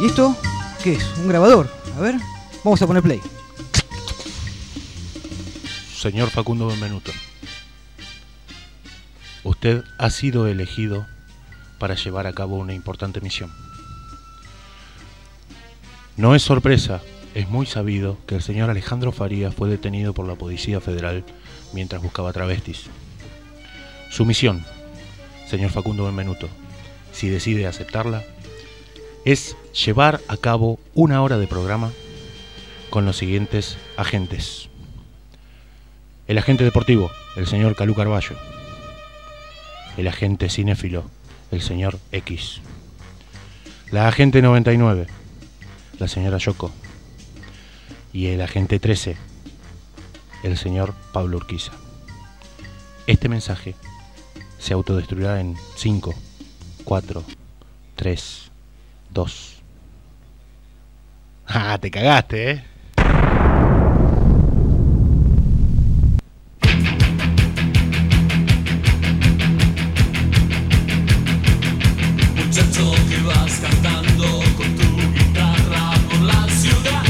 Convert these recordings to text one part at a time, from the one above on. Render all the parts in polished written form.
¿Y esto qué es? ¿Un grabador? A ver, vamos a poner play. Señor Facundo Benvenuto, usted ha sido elegido para llevar a cabo una importante misión. No es sorpresa, es muy sabido que el señor Alejandro Farías fue detenido por la Policía Federal mientras buscaba travestis. Su misión, señor Facundo Benvenuto, si decide aceptarla, es llevar a cabo 1 hora de programa con los siguientes agentes. El agente deportivo, el señor Calú Carballo. El agente cinéfilo, el señor X. La agente 99, la señora Yoko. Y el agente 13, el señor Pablo Urquiza. Este mensaje se autodestruirá en 5, 4, 3, 2. ¡Ah, te cagaste, eh! Muchacho que vas cantando con tu guitarra por la ciudad.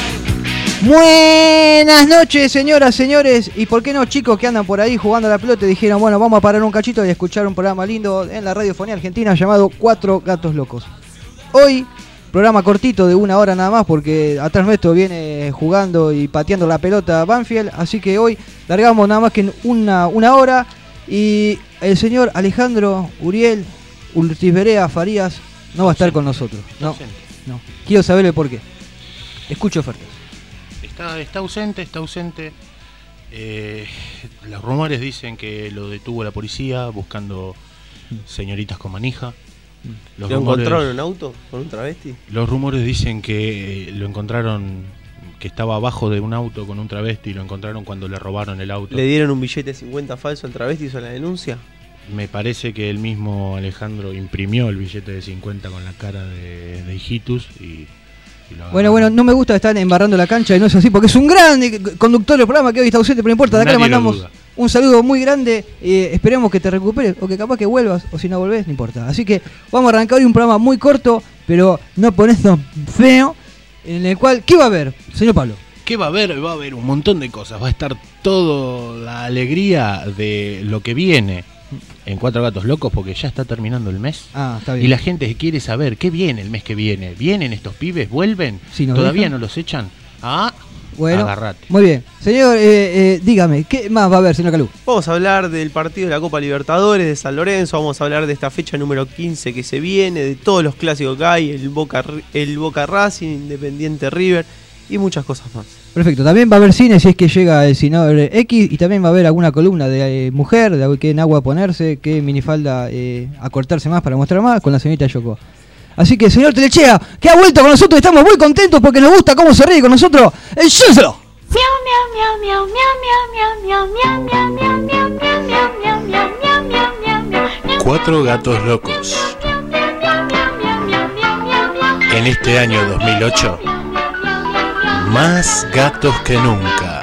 Buenas noches, señoras, señores, y por qué no, chicos que andan por ahí jugando a la pelota y dijeron, bueno, vamos a parar un cachito y a escuchar un programa lindo en la radiofonía argentina llamado Cuatro Gatos Locos. Hoy, programa cortito de 1 hora nada más, porque atrás nuestro viene jugando y pateando la pelota Banfield, así que hoy largamos nada más que en una hora, y el señor Alejandro Uriel Urtizberea Farías no va a estar con nosotros. No. Quiero saber el por qué. Escucho ofertas. Está ausente. Los rumores dicen que lo detuvo la policía buscando señoritas con manija. ¿Lo encontraron en un auto con un travesti? Los rumores dicen que lo encontraron, que estaba abajo de un auto con un travesti y lo encontraron cuando le robaron el auto. ¿Le dieron un billete de 50 falso al travesti y hizo la denuncia? Me parece que el mismo Alejandro imprimió el billete de 50 con la cara de Hijitus y Bueno, no me gusta estar embarrando la cancha y no es así, porque es un gran conductor del programa que hoy está ausente, pero no importa, de acá le mandamos un saludo muy grande, esperemos que te recuperes, o que capaz que vuelvas, o si no volvés, no importa. Así que vamos a arrancar hoy un programa muy corto, pero no ponernos feo, en el cual, ¿qué va a haber, señor Pablo? ¿Qué va a haber? Va a haber un montón de cosas, va a estar toda la alegría de lo que viene en Cuatro Gatos Locos, porque ya está terminando el mes. Está bien. Y la gente quiere saber qué viene el mes que viene. ¿Vienen estos pibes? ¿Vuelven? Si ¿Todavía dejan. no los echan? Bueno, agarrate. Muy bien. Señor, dígame, ¿qué más va a haber, señor Calú? Vamos a hablar del partido de la Copa Libertadores de San Lorenzo, vamos a hablar de esta fecha número 15 que se viene, de todos los clásicos que hay, el Boca Racing, Independiente River y muchas cosas más. Perfecto, también va a haber cine si es que llega el Senador X, y también va a haber alguna columna de mujer, de qué en agua ponerse, qué minifalda acortarse más para mostrar más, con la señorita Yoko. Así que, señor Telechea, que ha vuelto con nosotros, estamos muy contentos porque nos gusta cómo se ríe con nosotros. ¡Llévenselo! Cuatro Gatos Locos. En este año 2008, más gatos que nunca.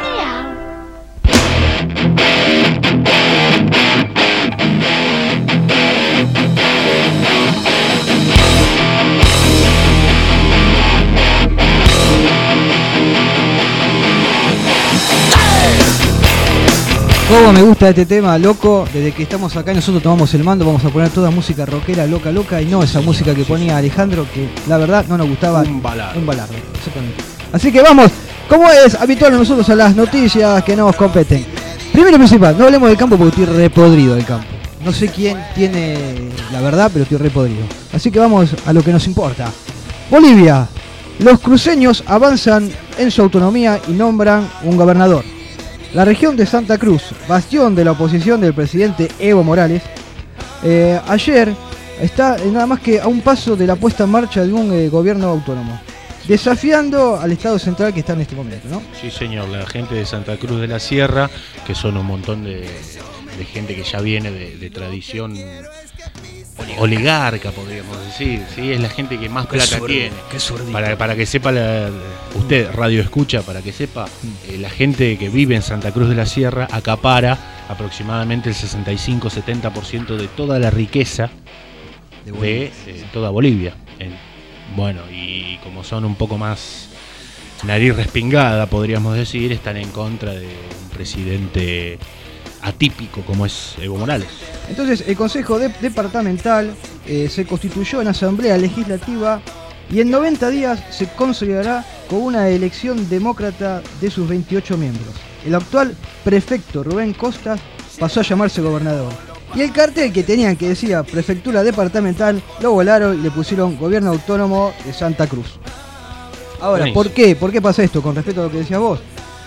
Cómo me gusta este tema, loco. Desde que estamos acá y nosotros tomamos el mando, vamos a poner toda música rockera, loca, y no esa música que ponía Alejandro, que la verdad no nos gustaba. Un balardo, exactamente. Así que vamos, como es habitual nosotros, a las noticias que nos competen. Primero y principal, no hablemos del campo porque estoy repodrido del campo. No sé quién tiene la verdad, pero estoy repodrido. Así que vamos a lo que nos importa. Bolivia. Los cruceños avanzan en su autonomía y nombran un gobernador. La región de Santa Cruz, bastión de la oposición del presidente Evo Morales, ayer está nada más que a un paso de la puesta en marcha de un gobierno autónomo, desafiando al Estado central que está en este momento, ¿no? Sí, señor, la gente de Santa Cruz de la Sierra, que son un montón de gente que ya viene de tradición oligarca, podríamos decir, ¿sí? Es la gente que más plata tiene. Para que sepa usted, radio escucha, para que sepa, la gente que vive en Santa Cruz de la Sierra acapara aproximadamente el 65-70% de toda la riqueza de toda Bolivia. Bueno, y como son un poco más nariz respingada, podríamos decir, están en contra de un presidente atípico como es Evo Morales. Entonces, el Consejo Departamental se constituyó en Asamblea Legislativa y en 90 días se consolidará con una elección demócrata de sus 28 miembros. El actual prefecto Rubén Costas pasó a llamarse gobernador. Y el cartel que tenían que decía Prefectura Departamental lo volaron y le pusieron Gobierno Autónomo de Santa Cruz. Ahora, Buenísimo. ¿por qué? ¿Por qué pasa esto con respecto a lo que decías vos?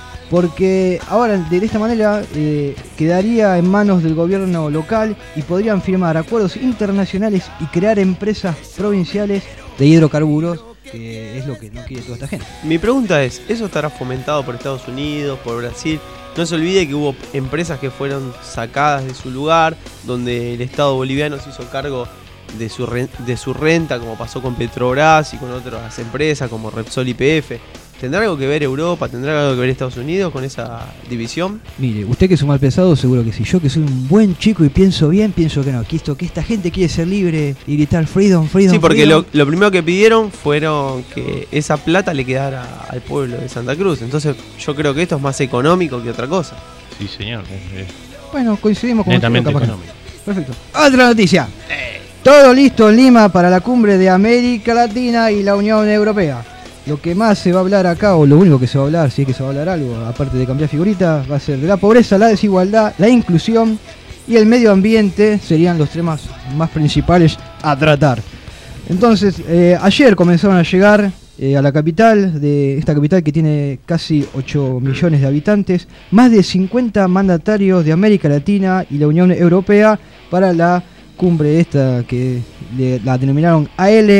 Porque ahora de esta manera quedaría en manos del gobierno local y podrían firmar acuerdos internacionales y crear empresas provinciales de hidrocarburos, que es lo que no quiere toda esta gente. Mi pregunta es, ¿eso estará fomentado por Estados Unidos, por Brasil? No se olvide que hubo empresas que fueron sacadas de su lugar, donde el Estado boliviano se hizo cargo de su renta, como pasó con Petrobras y con otras empresas como Repsol y YPF. ¿Tendrá algo que ver Europa, tendrá algo que ver Estados Unidos con esa división? Mire, usted que es un mal pensado, seguro que sí. Yo que soy un buen chico y pienso bien, pienso que no. Que esta gente quiere ser libre y gritar freedom, freedom, Sí, porque freedom. lo primero que pidieron fueron que esa plata le quedara al pueblo de Santa Cruz. Entonces yo creo que esto es más económico que otra cosa. Sí, señor. Bueno, coincidimos con Netamente usted, capaz que no. económico. Perfecto. Otra noticia. Todo listo en Lima para la cumbre de América Latina y la Unión Europea. Lo que más se va a hablar acá, o lo único que se va a hablar, si es que se va a hablar algo, aparte de cambiar figuritas, va a ser de la pobreza, la desigualdad, la inclusión y el medio ambiente, serían los temas más principales a tratar. Entonces, ayer comenzaron a llegar a la capital, de esta capital que tiene casi 8 millones de habitantes, más de 50 mandatarios de América Latina y la Unión Europea para la cumbre esta que la denominaron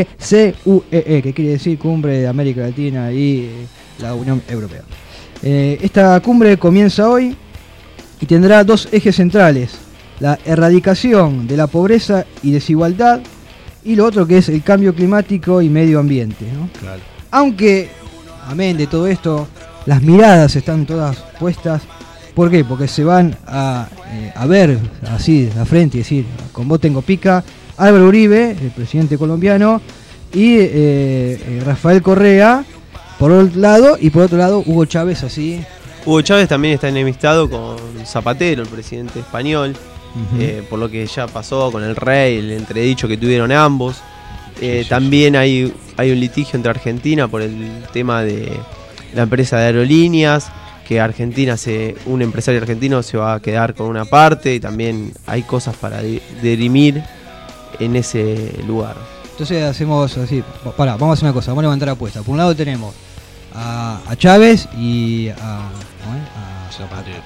ALCUEE, que quiere decir Cumbre de América Latina y la Unión Europea. Esta cumbre comienza hoy y tendrá dos ejes centrales: la erradicación de la pobreza y desigualdad, y lo otro que es el cambio climático y medio ambiente, ¿no? Claro. Aunque, amén de todo esto, las miradas están todas puestas. ¿Por qué? Porque se van a ver así de la frente y decir, con vos tengo pica, Álvaro Uribe, el presidente colombiano, y Rafael Correa, por un lado, y por otro lado Hugo Chávez, así. Hugo Chávez también está enemistado con Zapatero, el presidente español, por lo que ya pasó con el rey, el entredicho que tuvieron ambos. También hay un litigio entre Argentina por el tema de la empresa de aerolíneas, que un empresario argentino se va a quedar con una parte, y también hay cosas para dirimir en ese lugar. Entonces hacemos así, vamos a hacer una cosa, vamos a levantar apuestas. Por un lado tenemos a Chávez y a Zapatero.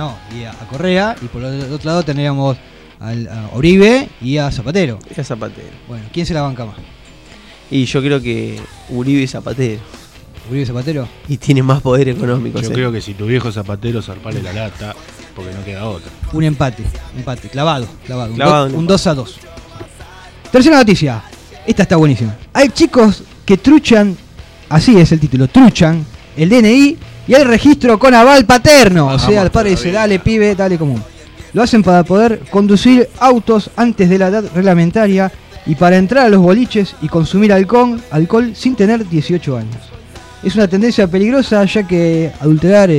Correa, y por el otro lado tendríamos a Uribe y a Zapatero. Es Zapatero. Bueno, ¿quién se la banca más? Y yo creo que Uribe y Zapatero. ¿Uribe y Zapatero? Y tiene más poder económico. Yo creo que si tu viejo Zapatero zarpale la lata, porque no queda otra. Un empate, clavado. Un un 2-2. Tercera noticia. Esta está buenísima. Hay chicos que truchan, así es el título, truchan el DNI y el registro con aval paterno. O sea, el padre dice, dale pibe, dale común. Lo hacen para poder conducir autos antes de la edad reglamentaria y para entrar a los boliches y consumir alcohol sin tener 18 años. Es una tendencia peligrosa, ya que adulterar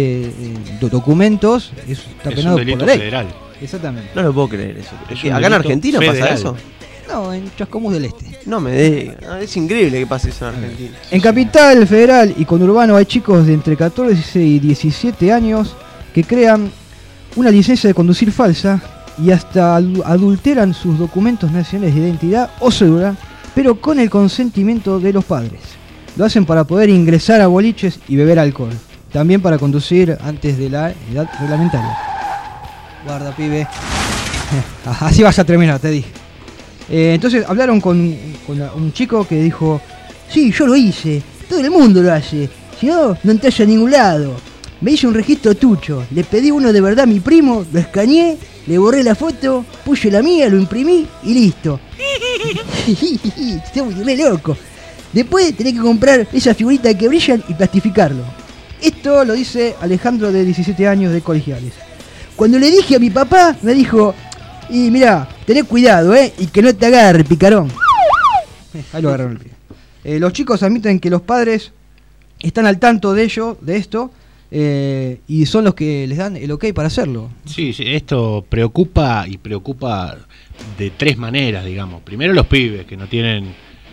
documentos está penado un delito por la ley. federal. Exactamente. No lo puedo creer eso. Es un ¿Acá en delito Argentina federal. pasa eso? No, en Chascomús del Este. No me digas. Es increíble que pase eso en Argentina. En Capital Federal y conurbano hay chicos de entre 14 y 17 años que crean una licencia de conducir falsa y hasta adulteran sus documentos nacionales de identidad o cédula, pero con el consentimiento de los padres. Lo hacen para poder ingresar a boliches y beber alcohol. También para conducir antes de la edad reglamentaria. Guarda, pibe. Así vas a terminar, te dije. Entonces hablaron con un chico que dijo: sí, yo lo hice, todo el mundo lo hace, si no, no entras a ningún lado. Me hice un registro tucho, le pedí uno de verdad a mi primo, lo escaneé, le borré la foto, puse la mía, lo imprimí y listo. Estoy re loco. Después tenés que comprar esas figuritas que brillan y plastificarlo. Esto lo dice Alejandro, de 17 años, de Colegiales. Cuando le dije a mi papá, me dijo: y mirá, tenés cuidado, y que no te agarre, picarón. Ahí lo agarraron el pie. Los chicos admiten que los padres están al tanto de esto, y son los que les dan el ok para hacerlo. Sí, esto preocupa de tres maneras, digamos. Primero los pibes que no tienen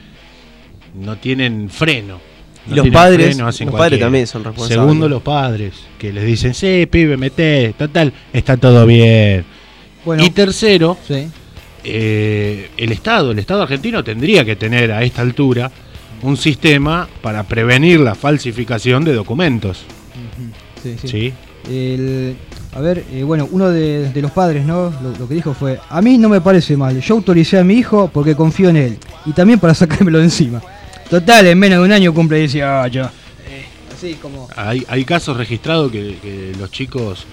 freno. Y los padres también son responsables. Segundo, los padres que les dicen, sí, pibe, meté, total, está todo bien. Bueno, y tercero, sí. El Estado argentino tendría que tener a esta altura un sistema para prevenir la falsificación de documentos. Sí. Bueno, uno de los padres, ¿no? Lo que dijo fue: a mí no me parece mal, yo autoricé a mi hijo porque confío en él, y también para sacármelo de encima. Total, en menos de un año cumple 18. Así como... Hay casos registrados que los chicos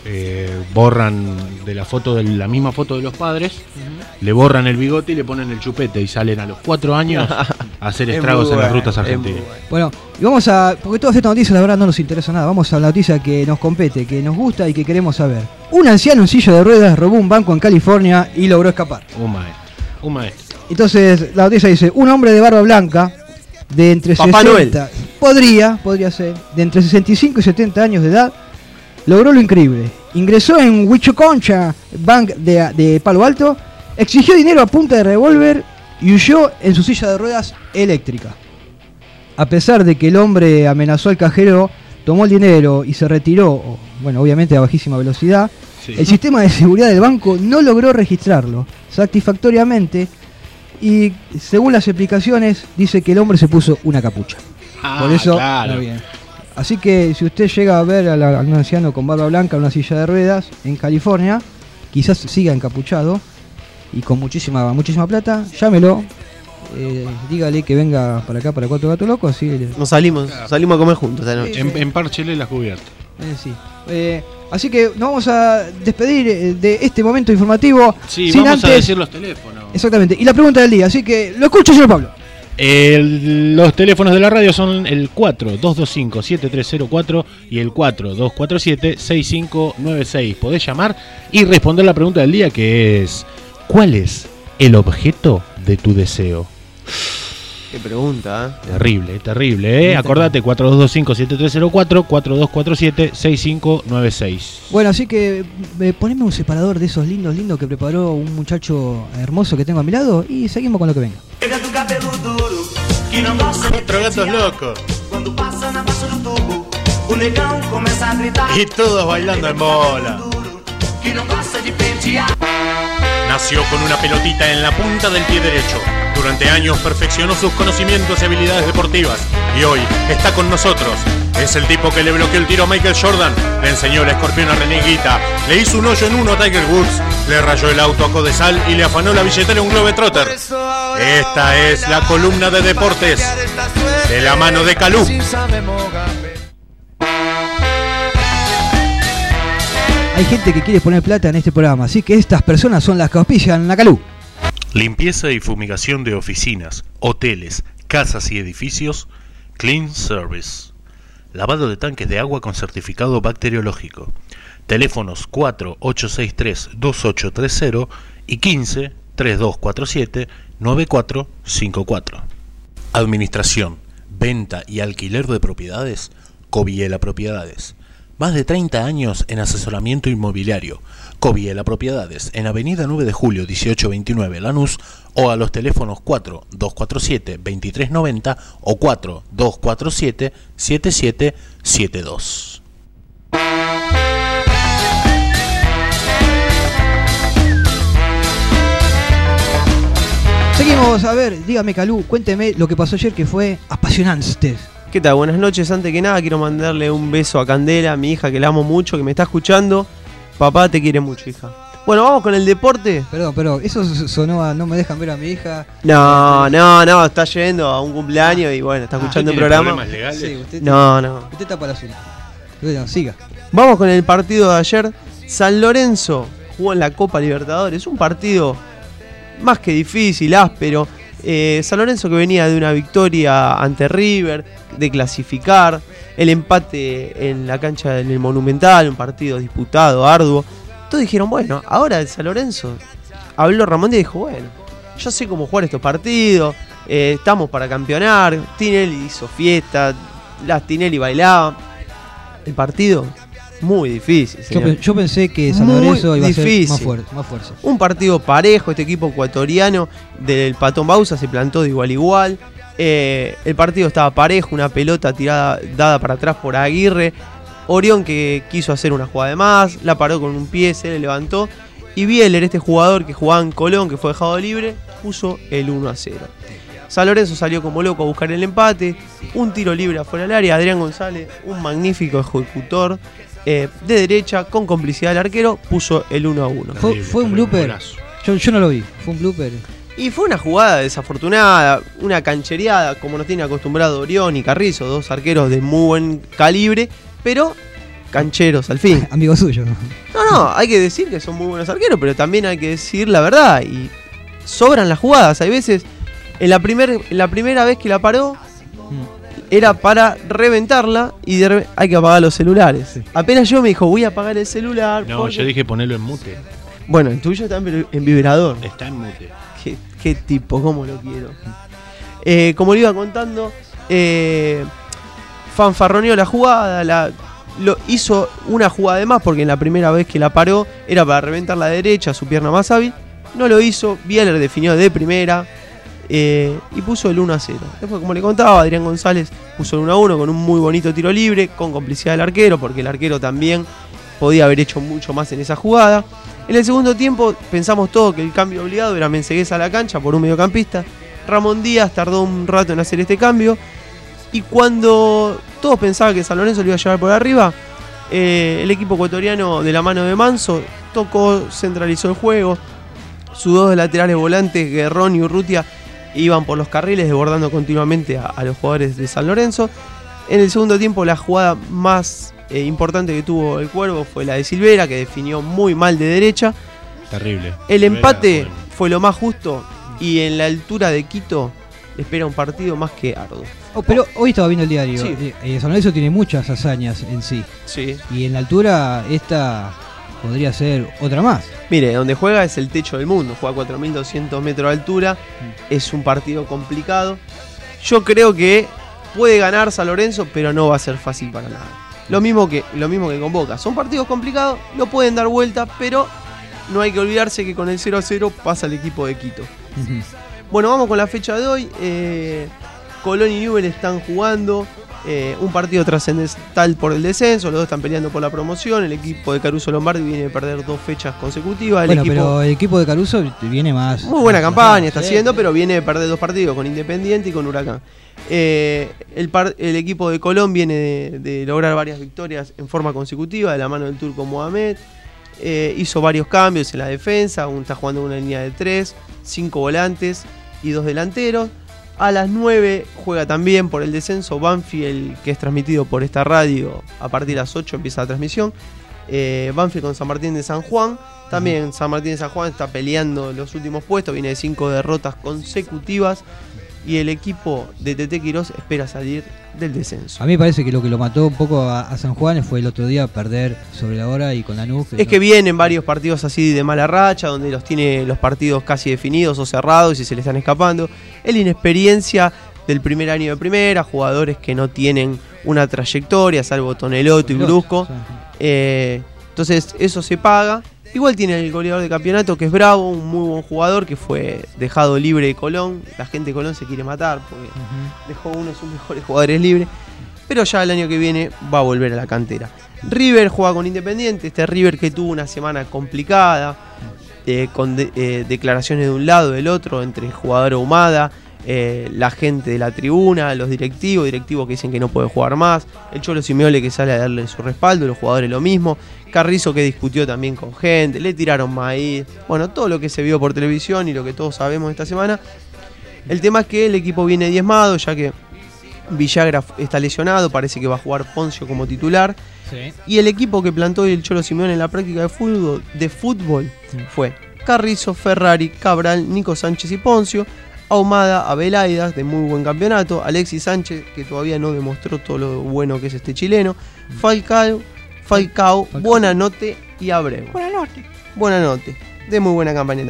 borran de la misma foto de los padres, le borran el bigote y le ponen el chupete, y salen a los 4 años a hacer estragos en las rutas argentinas. Bueno, y vamos porque todas estas noticias la verdad no nos interesa nada. Vamos a la noticia que nos compete, que nos gusta y que queremos saber. Un anciano en silla de ruedas robó un banco en California y logró escapar. Un maestro. Entonces la noticia dice: un hombre de barba blanca de entre Papá 60 podría ser de entre 65 y 70 años de edad logró lo increíble. Ingresó en Huichoconcha Bank de Palo Alto, exigió dinero a punta de revólver y huyó en su silla de ruedas eléctrica. A pesar de que el hombre amenazó al cajero, tomó el dinero y se retiró, obviamente a bajísima velocidad, sí. El sistema de seguridad del banco no logró registrarlo satisfactoriamente y, según las explicaciones, dice que el hombre se puso una capucha. Por eso, claro. Está bien. Así que si usted llega a ver a un anciano con barba blanca en una silla de ruedas en California, quizás siga encapuchado y con muchísima plata, llámelo, dígale que venga para acá, para Cuatro Gatos Locos, así nos salimos a comer juntos esta noche. Empárchele las cubiertas. Sí. Así que nos vamos a despedir de este momento informativo. Sí, sin vamos antes... a decir los teléfonos. Exactamente, y la pregunta del día, así que lo escucho, señor Pablo. Los teléfonos de la radio son el 4225-7304 y el 4247-6596. Podés llamar y responder la pregunta del día, que es: ¿cuál es el objeto de tu deseo? Qué pregunta, Terrible. Acordate, 4225-7304, 4247-6596. Bueno, así que poneme un separador de esos lindos que preparó un muchacho hermoso que tengo a mi lado y seguimos con lo que venga. Cuatro Gatos Locos. Y todos bailando en bola. Nació con una pelotita en la punta del pie derecho. Durante años perfeccionó sus conocimientos y habilidades deportivas. Y hoy está con nosotros. Es el tipo que le bloqueó el tiro a Michael Jordan, le enseñó el escorpión a René Higuita, le hizo un hoyo en uno a Tiger Woods, le rayó el auto a Codesal y le afanó la billetera a un Globetrotter. Esta es la columna de deportes de la mano de Calú. Hay gente que quiere poner plata en este programa, así que estas personas son las que auspician la Calú. Limpieza y fumigación de oficinas, hoteles, casas y edificios. Clean Service. Lavado de tanques de agua con certificado bacteriológico. Teléfonos 4863-2830 y 15-3247-9454. Administración, venta y alquiler de propiedades. Coviela Propiedades. Más de 30 años en asesoramiento inmobiliario. Coviela Propiedades, en Avenida 9 de Julio 1829 Lanús, o a los teléfonos 4247-2390 o 4247-7772. Seguimos, a ver, dígame Calú, cuénteme lo que pasó ayer, que fue apasionante. ¿Qué tal? Buenas noches. Antes que nada quiero mandarle un beso a Candela, mi hija, que la amo mucho, que me está escuchando. Papá te quiere mucho, hija. Bueno, vamos con el deporte. Perdón, eso sonó a no me dejan ver a mi hija. No, está yendo a un cumpleaños y bueno, está escuchando el programa. ¿Problemas legales? Sí, usted No. Usted está para azul. Bueno, siga. Vamos con el partido de ayer. San Lorenzo jugó en la Copa Libertadores. Un partido más que difícil, áspero. San Lorenzo, que venía de una victoria ante River, de clasificar, el empate en la cancha del Monumental, un partido disputado, arduo. Todos dijeron, bueno, ahora el San Lorenzo, habló Ramón y dijo, bueno, yo sé cómo jugar estos partidos, estamos para campeonar. Tinelli hizo fiesta, Tinelli bailaba. El partido, muy difícil, señor. Yo pensé que San Lorenzo Muy iba a ser difícil. más fuerza. Un partido parejo, este equipo ecuatoriano del Patón Bausa se plantó de igual a igual. El partido estaba parejo, una pelota tirada, dada para atrás por Aguirre. Orión, que quiso hacer una jugada de más, la paró con un pie, se le levantó. Y Bieler, este jugador que jugaba en Colón, que fue dejado libre, puso el 1-0. San Lorenzo salió como loco a buscar el empate. Un tiro libre afuera del área. Adrián González, un magnífico ejecutor de derecha, con complicidad del arquero, puso el 1-1. Fue un blooper. Yo no lo vi. Fue un blooper. Y fue una jugada desafortunada, una canchereada, como nos tiene acostumbrado Orión y Carrizo, dos arqueros de muy buen calibre, pero cancheros al fin. Amigo suyo, ¿no? No, hay que decir que son muy buenos arqueros, pero también hay que decir la verdad. Y sobran las jugadas. Hay veces, en la primera vez que la paró, era para reventarla y hay que apagar los celulares. Sí. Apenas yo me dijo, voy a apagar el celular. No, porque... yo dije ponerlo en mute. Bueno, el tuyo está en vibrador. Está en mute. Qué tipo, cómo lo quiero. Como le iba contando, fanfarroneó la jugada, hizo una jugada de más porque en la primera vez que la paró era para reventar la derecha, su pierna más hábil. No lo hizo, Bieler definió de primera y puso el 1-0. Después, como le contaba, Adrián González puso el 1-1 con un muy bonito tiro libre, con complicidad del arquero, porque el arquero también podía haber hecho mucho más en esa jugada. En el segundo tiempo pensamos todo que el cambio obligado era Mensegués a la cancha por un mediocampista. Ramón Díaz tardó un rato en hacer este cambio. Y cuando todos pensaban que San Lorenzo lo iba a llevar por arriba, el equipo ecuatoriano de la mano de Manso tocó, centralizó el juego. Sus dos laterales volantes, Guerrón y Urrutia, iban por los carriles desbordando continuamente a los jugadores de San Lorenzo. En el segundo tiempo la jugada más importante que tuvo el Cuervo fue la de Silvera, que definió muy mal de derecha. Terrible. El empate fue lo más justo y en la altura de Quito espera un partido más que arduo. Pero hoy estaba viendo el diario. Sí. San Lorenzo tiene muchas hazañas en sí. Sí. Y en la altura esta podría ser otra más. Mire, donde juega es el techo del mundo. Juega a 4.200 metros de altura. Es un partido complicado. Yo creo que puede ganar San Lorenzo, pero no va a ser fácil para nada. Lo mismo que con Boca. Son partidos complicados, lo pueden dar vuelta, pero no hay que olvidarse que con el 0-0 pasa el equipo de Quito. Bueno, vamos con la fecha de hoy. Colón y Newell's están jugando un partido trascendental por el descenso. Los dos están peleando por la promoción. El equipo de Caruso Lombardi viene de perder 2 fechas consecutivas. Pero el equipo de Caruso viene más... Muy buena campaña está haciendo, pero viene de perder 2 partidos con Independiente y con Huracán. El equipo de Colón viene de lograr varias victorias en forma consecutiva de la mano del turco Mohamed. Hizo varios cambios en la defensa. Está jugando una línea de 3, 5 volantes y 2 delanteros. A las 9 juega también por el descenso Banfield, que es transmitido por esta radio. A partir de las 8 empieza la transmisión. Banfield con San Martín de San Juan. También San Martín de San Juan está peleando los últimos puestos. Viene de 5 derrotas consecutivas. Y el equipo de Tete Quirós espera salir del descenso. A mí me parece que lo mató un poco a San Juan fue el otro día perder sobre la hora y con Lanús. Es que vienen varios partidos así de mala racha, donde los tiene los partidos casi definidos o cerrados y se le están escapando. Es la inexperiencia del primer año de primera, jugadores que no tienen una trayectoria, salvo Tonelotto y Brusco. Entonces eso se paga. Igual tiene el goleador de campeonato, que es Bravo, un muy buen jugador que fue dejado libre de Colón. La gente de Colón se quiere matar porque dejó uno de sus mejores jugadores libres. Pero ya el año que viene va a volver a la cantera. River juega con Independiente. Este River que tuvo una semana complicada, con declaraciones de un lado y del otro, entre el jugador Ahumada, la gente de la tribuna, los directivos que dicen que no puede jugar más, el Cholo Simeone que sale a darle su respaldo, los jugadores lo mismo, Carrizo que discutió también con gente, le tiraron maíz, bueno, todo lo que se vio por televisión y lo que todos sabemos esta semana. El tema es que el equipo viene diezmado, ya que Villagra está lesionado, parece que va a jugar Poncio como titular. Sí. Y el equipo que plantó el Cholo Simeone en la práctica de fútbol fue Carrizo, Ferrari, Cabral, Nico Sánchez y Poncio, Ahumada, Abelaidas, de muy buen campeonato, Alexis Sánchez, que todavía no demostró todo lo bueno que es este chileno, Falcao, Buonanotte y Abreu. Buonanotte, de muy buena campaña también.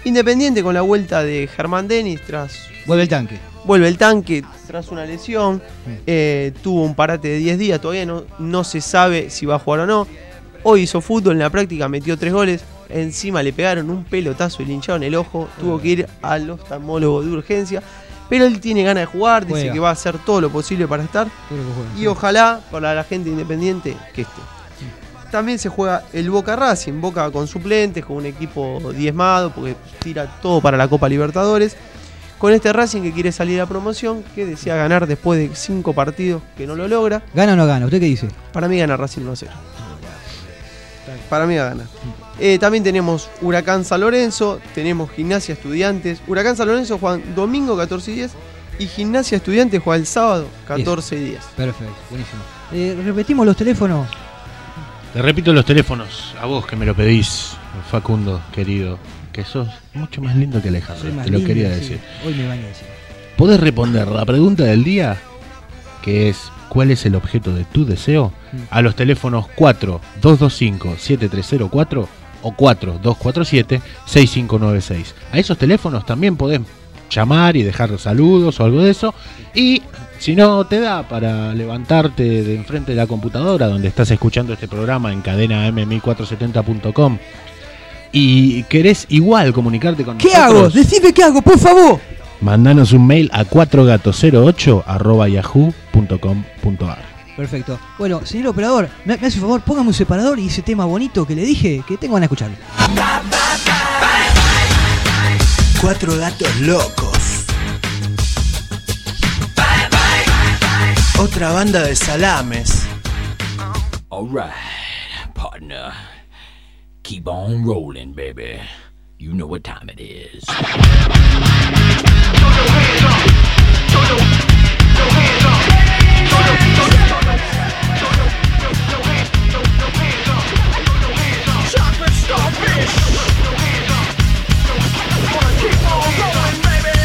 Independiente con la vuelta de Germán Denis Vuelve el tanque. Vuelve el tanque tras una lesión. Tuvo un parate de 10 días. Todavía no se sabe si va a jugar o no. Hoy hizo fútbol en la práctica, metió 3 goles. Encima le pegaron un pelotazo y le hincharon el ojo. Tuvo que ir al oftalmólogo de urgencia. Pero él tiene ganas de jugar. Dice que va a hacer todo lo posible para estar. Y ojalá, para la gente independiente, que esté. También se juega el Boca Racing. Boca con suplentes, con un equipo diezmado, porque tira todo para la Copa Libertadores. Con este Racing que quiere salir a promoción, que desea ganar después de 5 partidos que no lo logra. ¿Gana o no gana? ¿Usted qué dice? Para mí gana Racing 1-0. Para mí va a ganar. También tenemos Huracán San Lorenzo, tenemos Gimnasia Estudiantes. Huracán San Lorenzo juegan domingo 14:10 y Gimnasia Estudiantes juega el sábado 14:10. Perfecto, buenísimo. Repetimos los teléfonos. Te repito los teléfonos, a vos que me lo pedís, Facundo, querido, que sos mucho más lindo que Alejandro, te lo quería decir. Hoy me van a decir. Podés responder la pregunta del día, que es ¿cuál es el objeto de tu deseo? A los teléfonos 4225-7304 o 4247-6596. A esos teléfonos también podés llamar y dejar saludos o algo de eso. Y si no te da para levantarte de enfrente de la computadora donde estás escuchando este programa en cadena m1470.com y querés igual comunicarte con nosotros, ¿qué hago? Decime qué hago, por favor. Mandanos un mail a 4gatos08@yahoo.com.ar. Perfecto. Bueno, señor operador, me hace un favor, póngame un separador y ese tema bonito que le dije, que tengo ganas de escucharlo. 4 gatos locos. Otra banda de salames. Alright, partner. Keep on rolling, baby. You know what time it is. Chocolate starfish. Keep on going, baby.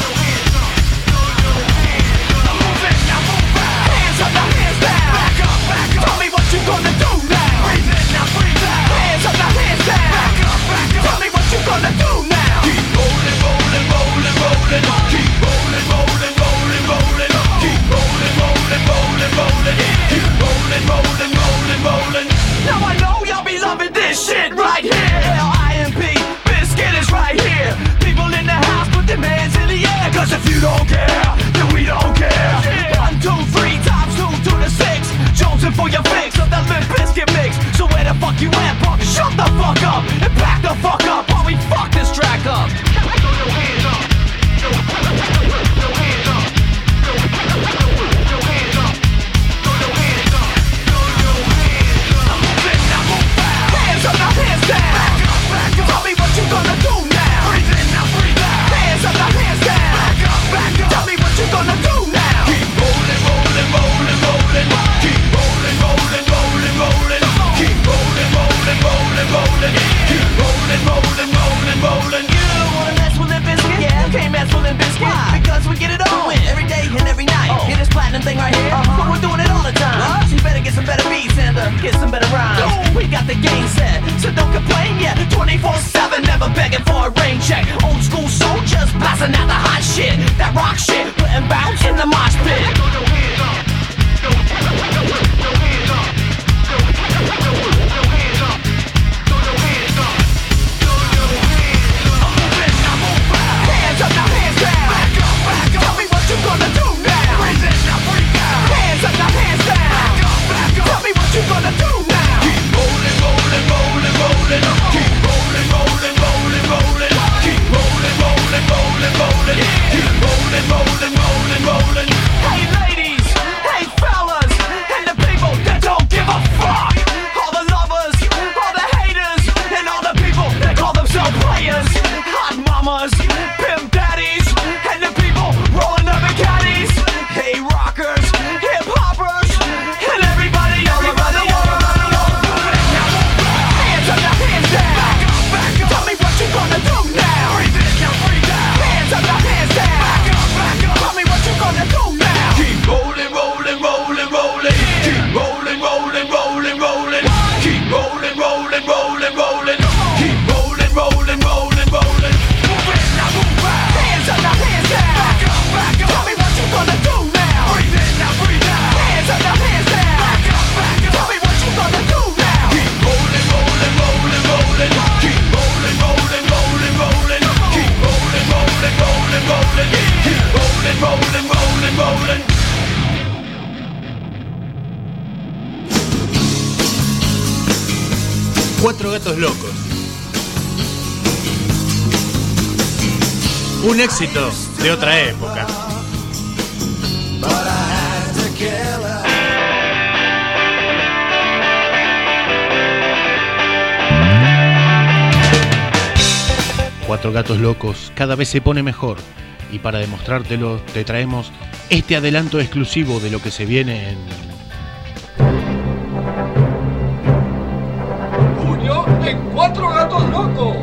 Move it, now move out. Hands up, now hands down. Back up, back up. Tell me what you gonna do now. Breathe in, now breathe out. Hands up, now hands down. Back up, back up. Tell me what you gonna do now. Keep rolling, rolling, rolling, rolling. Cuatro gatos locos. Un éxito de otra época. Cuatro gatos locos cada vez se pone mejor. Y para demostrártelo, te traemos este adelanto exclusivo de lo que se viene en... Junio en Cuatro Gatos Locos.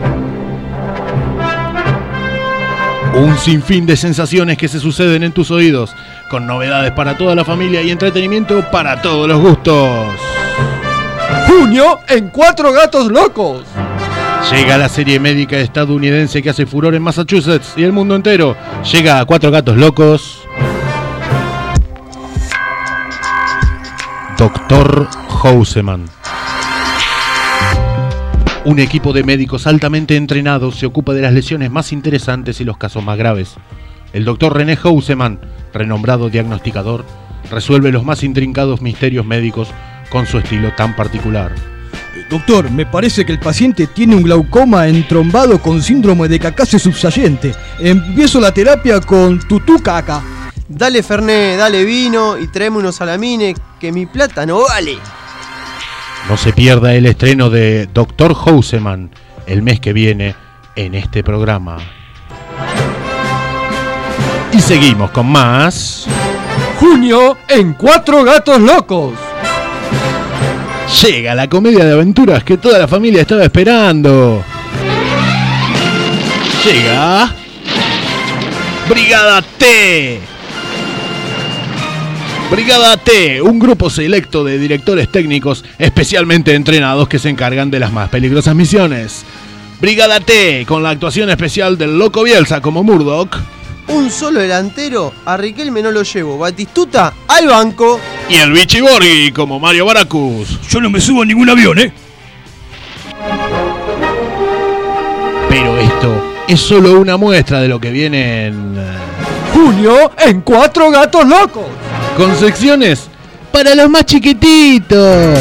Un sinfín de sensaciones que se suceden en tus oídos, con novedades para toda la familia y entretenimiento para todos los gustos. Junio en Cuatro Gatos Locos. Llega la serie médica estadounidense que hace furor en Massachusetts y el mundo entero. Llega a Cuatro Gatos Locos. Dr. Houseman. Un equipo de médicos altamente entrenados se ocupa de las lesiones más interesantes y los casos más graves. El Dr. René Houseman, renombrado diagnosticador, resuelve los más intrincados misterios médicos con su estilo tan particular. Doctor, me parece que el paciente tiene un glaucoma entrombado con síndrome de cacase subsayente. Empiezo la terapia con tutucaca. Dale Fernet, dale vino y tráeme unos salamines que mi plata no vale. No se pierda el estreno de Dr. Houseman el mes que viene en este programa. Y seguimos con más. Junio en Cuatro Gatos Locos. Llega la comedia de aventuras que toda la familia estaba esperando. Llega Brigada T. Brigada T, un grupo selecto de directores técnicos especialmente entrenados que se encargan de las más peligrosas misiones. Brigada T, con la actuación especial del Loco Bielsa como Murdoch. Un solo delantero, a Riquelme no lo llevo. Batistuta al banco. Y el Vichy Borghi como Mario Baracus. Yo no me subo a ningún avión, ¿eh? Pero esto es solo una muestra de lo que viene en... Junio en Cuatro Gatos Locos. Con secciones para los más chiquititos.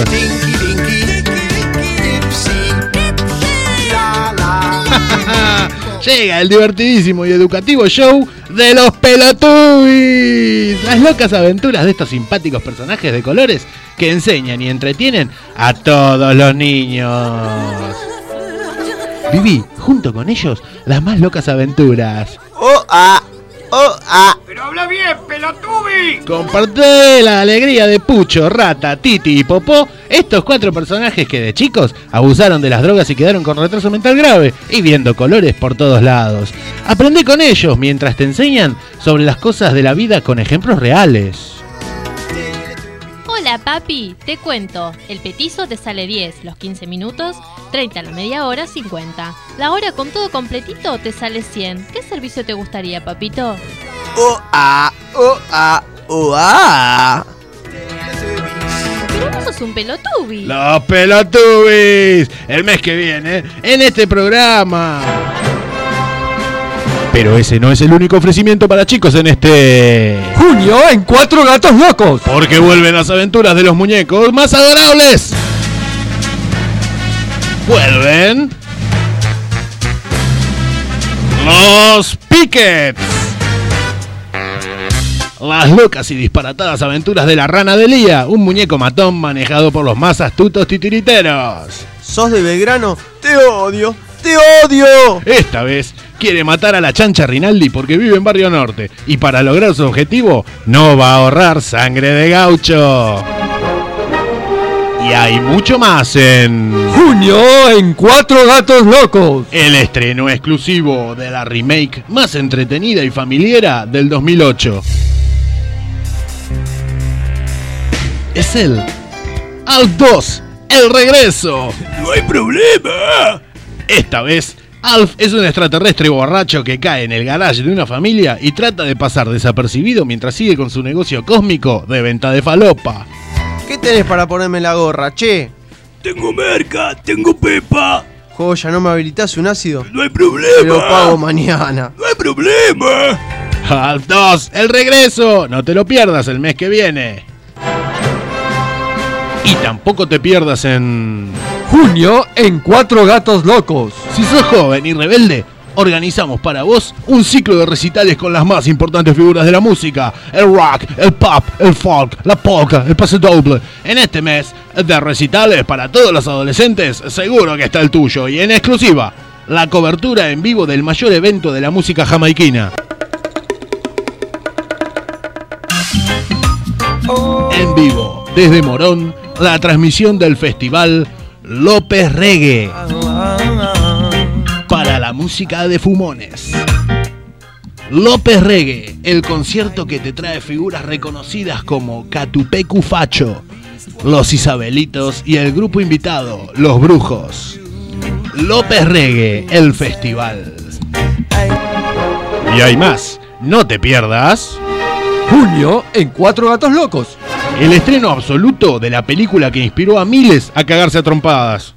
Llega el divertidísimo y educativo show de los Pelotubbies. Las locas aventuras de estos simpáticos personajes de colores que enseñan y entretienen a todos los niños. Viví junto con ellos las más locas aventuras. ¡Oh, ah! ¡Oh, ah! ¡Pero habla bien, Pelotubby! Comparte la alegría de Pucho, Rata, Titi y Popó, estos cuatro personajes que de chicos abusaron de las drogas y quedaron con retraso mental grave y viendo colores por todos lados. Aprende con ellos mientras te enseñan sobre las cosas de la vida con ejemplos reales. Hola papi, te cuento, el petizo te sale 10, los 15 minutos, 30 la media hora, 50. La hora con todo completito te sale 100. ¿Qué servicio te gustaría, papito? ¡Oh, ah! ¡Oh, ah! ¡Oh, ah! Pero vos sos un Pelotubby. Los Pelotubbies, el mes que viene en este programa. Pero ese no es el único ofrecimiento para chicos en este... Junio en Cuatro Gatos Locos. Porque vuelven las aventuras de los muñecos más adorables. Vuelven... los Pickets. Las locas y disparatadas aventuras de la Rana de Lía, un muñeco matón manejado por los más astutos titiriteros. ¿Sos de Belgrano? ¡Te odio! ¡Te odio! Esta vez quiere matar a la chancha Rinaldi porque vive en Barrio Norte y para lograr su objetivo no va a ahorrar sangre de gaucho. Y hay mucho más en... Junio en Cuatro Gatos Locos. El estreno exclusivo de la remake más entretenida y familiera del 2008. Es él. Alf 2, el regreso. No hay problema. Esta vez, Alf es un extraterrestre borracho que cae en el garage de una familia y trata de pasar desapercibido mientras sigue con su negocio cósmico de venta de falopa. ¿Qué tenés para ponerme la gorra, che? Tengo merca, tengo pepa. Joya, ¿no me habilitás un ácido? No hay problema. Te lo pago mañana. No hay problema. Alf 2, el regreso. No te lo pierdas el mes que viene. Y tampoco te pierdas en... Junio en Cuatro Gatos Locos. Si sos joven y rebelde, organizamos para vos un ciclo de recitales con las más importantes figuras de la música: el rock, el pop, el folk, la polka, el pasodoble. En este mes de recitales para todos los adolescentes, seguro que está el tuyo. Y en exclusiva, la cobertura en vivo del mayor evento de la música jamaiquina. En vivo, desde Morón, la transmisión del festival López Reggae para la música de fumones. López Reggae, el concierto que te trae figuras reconocidas como Catupecu Facho, Los Isabelitos y el grupo invitado, Los Brujos. López Reggae, el festival. Y hay más, no te pierdas. Junio en Cuatro Gatos Locos. El estreno absoluto de la película que inspiró a miles a cagarse a trompadas.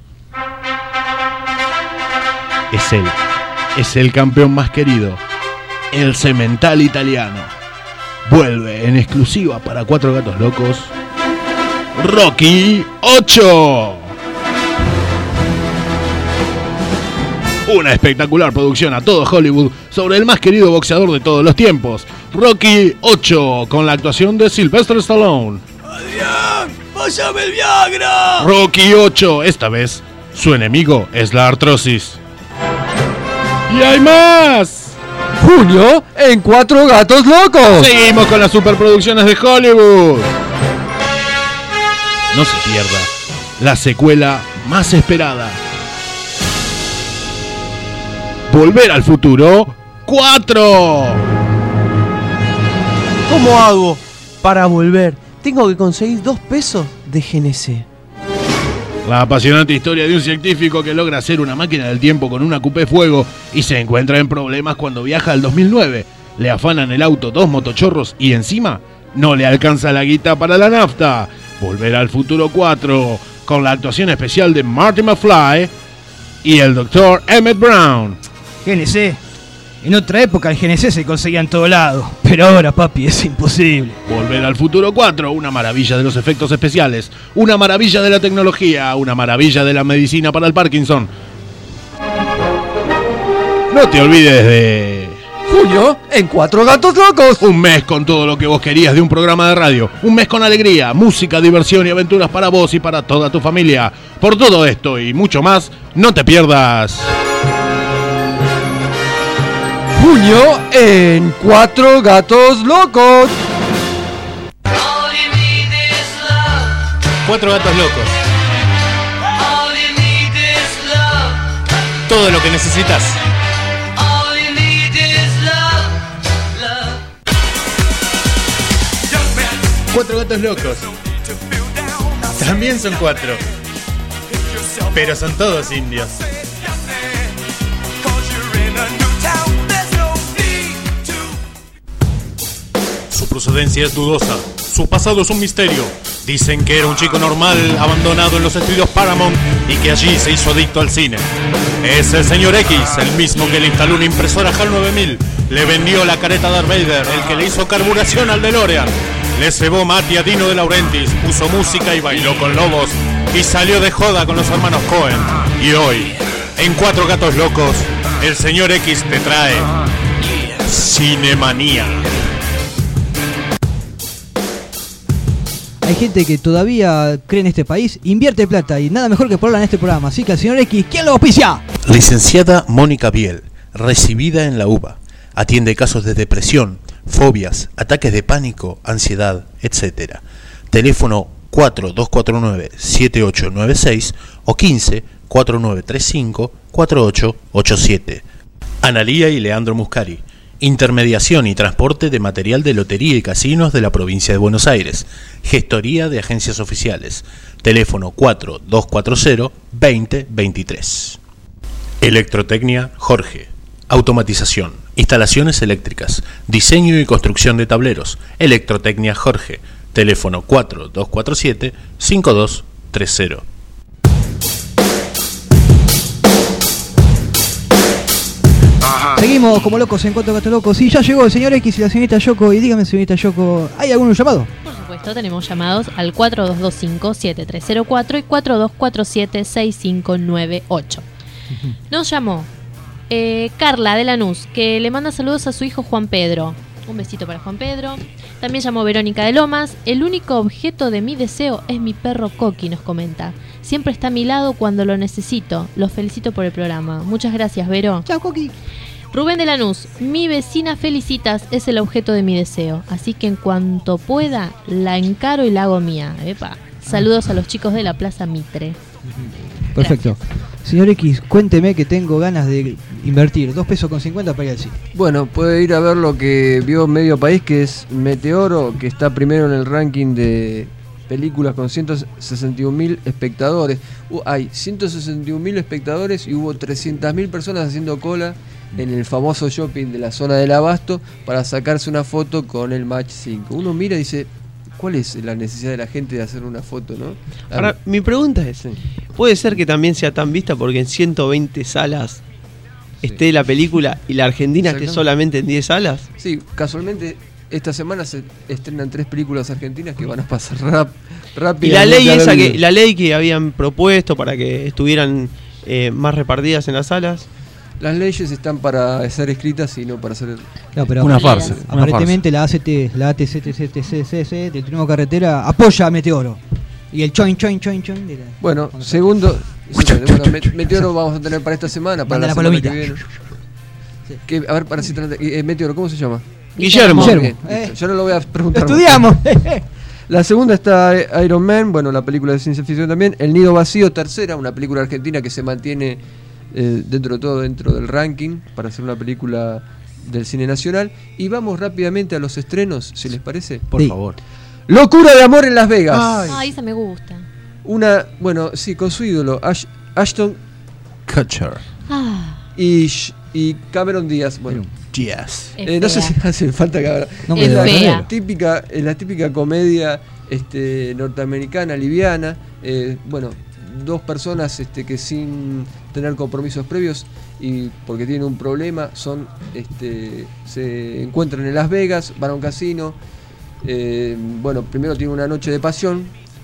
Es el campeón más querido, el cemental italiano. Vuelve en exclusiva para Cuatro Gatos Locos, Rocky 8. Una espectacular producción a todo Hollywood sobre el más querido boxeador de todos los tiempos, Rocky 8, con la actuación de Sylvester Stallone. ¡Adrián! ¡Pásame el Viagra! Rocky 8, esta vez su enemigo es la artrosis. ¡Y hay más! Junio en Cuatro Gatos Locos. Seguimos con las superproducciones de Hollywood. No se pierda la secuela más esperada: Volver al Futuro 4. ¿Cómo hago para volver? Tengo que conseguir 2 pesos de GNC. La apasionante historia de un científico que logra hacer una máquina del tiempo con una coupé fuego y se encuentra en problemas cuando viaja al 2009. Le afanan el auto 2 motochorros y encima no le alcanza la guita para la nafta. Volver al Futuro 4, con la actuación especial de Marty McFly y el Dr. Emmett Brown. GNC. En otra época el GNC se conseguía en todo lado, pero ahora, papi, es imposible. Volver al Futuro 4, una maravilla de los efectos especiales, una maravilla de la tecnología, una maravilla de la medicina para el Parkinson. No te olvides de... Junio en Cuatro Gatos Locos. Un mes con todo lo que vos querías de un programa de radio. Un mes con alegría, música, diversión y aventuras para vos y para toda tu familia. Por todo esto y mucho más, no te pierdas... Junio en Cuatro Gatos Locos. Cuatro Gatos Locos. Todo lo que necesitas. Cuatro Gatos Locos. También son 4. Pero son todos indios. Su procedencia es dudosa, su pasado es un misterio. Dicen que era un chico normal, abandonado en los estudios Paramount y que allí se hizo adicto al cine. Es el señor X, el mismo que le instaló una impresora HAL 9000, le vendió la careta Darth Vader, el que le hizo carburación al DeLorean, le cebó mate a Dino De Laurentiis, puso música y bailó con lobos y salió de joda con los hermanos Cohen. Y hoy, en Cuatro Gatos Locos, el señor X te trae Cinemanía. Hay gente que todavía cree en este país, invierte plata y nada mejor que ponerla en este programa. Así que al señor X, ¿quién lo auspicia? Licenciada Mónica Biel, recibida en la UBA. Atiende casos de depresión, fobias, ataques de pánico, ansiedad, etc. Teléfono 4249-7896 o 15-4935-4887. Analía y Leandro Muscari. Intermediación y transporte de material de lotería y casinos de la provincia de Buenos Aires. Gestoría de agencias oficiales. Teléfono 4240-2023. Electrotecnia Jorge. Automatización, instalaciones eléctricas, diseño y construcción de tableros. Electrotecnia Jorge. Teléfono 4247-5230. Seguimos como locos en Cuatro Gatos Locos. Y ya llegó el señor X y la señorita Yoko. Y dígame, señorita Yoko, ¿hay algún llamado? supuesto, tenemos llamados al 4225-7304 y 4247-6598. Nos llamó Carla de Lanús, que le manda saludos a su hijo Juan Pedro. Un besito para Juan Pedro. También llamó Verónica de Lomas. El único objeto de mi deseo es mi perro Coqui, nos comenta. Siempre está a mi lado cuando lo necesito. Los felicito por el programa. Muchas gracias, Vero. Chao, Coqui. Rubén de Lanús. Mi vecina Felicitas es el objeto de mi deseo. Así que en cuanto pueda, la encaro y la hago mía. Epa. Saludos a los chicos de la Plaza Mitre. Perfecto. Señor X, cuénteme que tengo ganas de invertir 2 pesos con 50 para ir al cine. Bueno, puede ir a ver lo que vio medio país, que es Meteoro, que está primero en el ranking de películas con 161.000 espectadores. Hay 161.000 espectadores y hubo 300.000 personas haciendo cola en el famoso shopping de la zona del Abasto para sacarse una foto con el Match 5. Uno mira y dice, ¿cuál es la necesidad de la gente de hacer una foto, no? Ahora, mi pregunta es, ¿puede ser que también sea tan vista porque en 120 salas esté la película y la Argentina esté solamente en 10 salas? Sí, casualmente esta semana se estrenan 3 películas argentinas que van a pasar rápido. Y la ley esa la ley que habían propuesto para que estuvieran más repartidas en las salas. Las leyes están para ser escritas y no para ser una farsa. Aparentemente la ATCTC del Turismo Carretera apoya a Meteoro. Y el choin de la... Bueno, segundo, Meteoro vamos a tener para esta semana, para la semana que viene. Sí. A ver, para si Meteoro, ¿cómo se llama? Guillermo. Yo no lo voy a preguntar. Estudiamos. La segunda está Iron Man, bueno, la película de ciencia ficción también. El Nido Vacío, tercera, una película argentina que se mantiene dentro del ranking para hacer una película del cine nacional. Y vamos rápidamente a los estrenos, si les parece. Por favor. Locura de amor en Las Vegas. Ay, esa me gusta. Con su ídolo, Ashton Kutcher. Y Cameron Díaz. Bueno, Díaz. No sé si hace falta que ahora. Es la típica comedia norteamericana, liviana. Dos personas que sin tener compromisos previos y porque tienen un problema se encuentran en Las Vegas, van a un casino. Primero tienen una noche de pasión